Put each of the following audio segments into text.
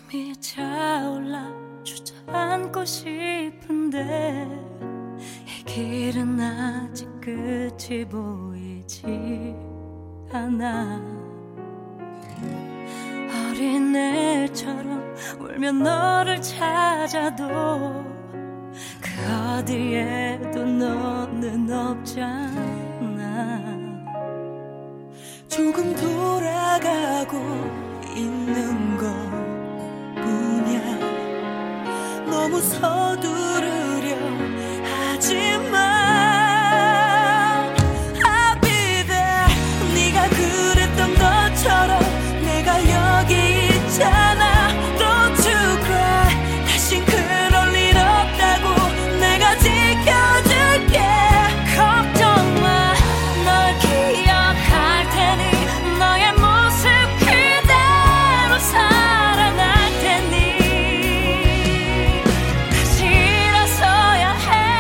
위에 차올라 주저앉고 싶은데 이 길은 아직 끝이 보이지 않아. 어린 애처럼 울며 너를 찾아도 그 어디에도 너는 없잖아. 조금 돌아가고 있는 것 뿐이야. 너무 서두르려 하지마. I'll be there. 네가 그랬던 것처럼 내가 여기 있잖아. Don't you cry. 다신 그럴 일 없다고 내가 지켜줄게. 걱정 마, 널 기억할 테니 너의 모습 그대로 살아날 테니. 다시 일어서야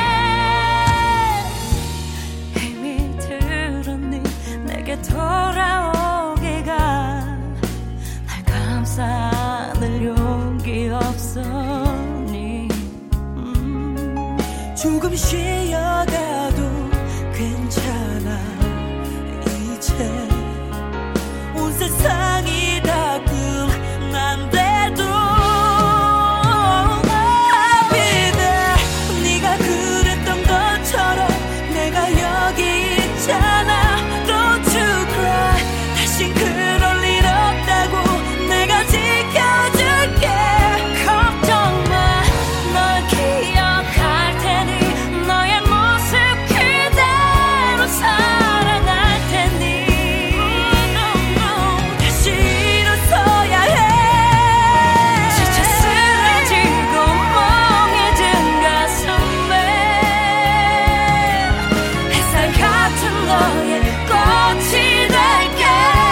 해. 이미 들었니 내게 돌아오기가. 날 감싸 안을 용기 없었니. 조금 쉬어가도 괜찮아. 이제 온 세상이 다 끝난데도 I'll be there. 네가 그랬던 것처럼 내가 여기 있잖아. Don't you cry. 다신 그럴 일 없다고 내가 지켜줄게. 걱정 마, 널 기억할 테니 너의 모습 그대로 살아날 테니. 다시 일어서야 해. 지쳐 쓰러지고 멍해진 가슴에 햇살 같은 너의 꽃이 될게.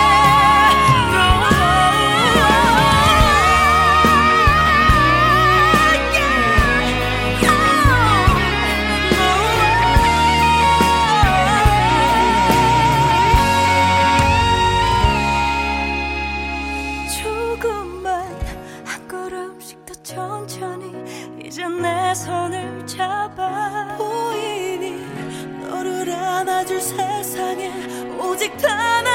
조금만 한 걸음씩 더 천천히 이제 내 손을 잡아. 보이니 너를 안아줄 세상에 오직 단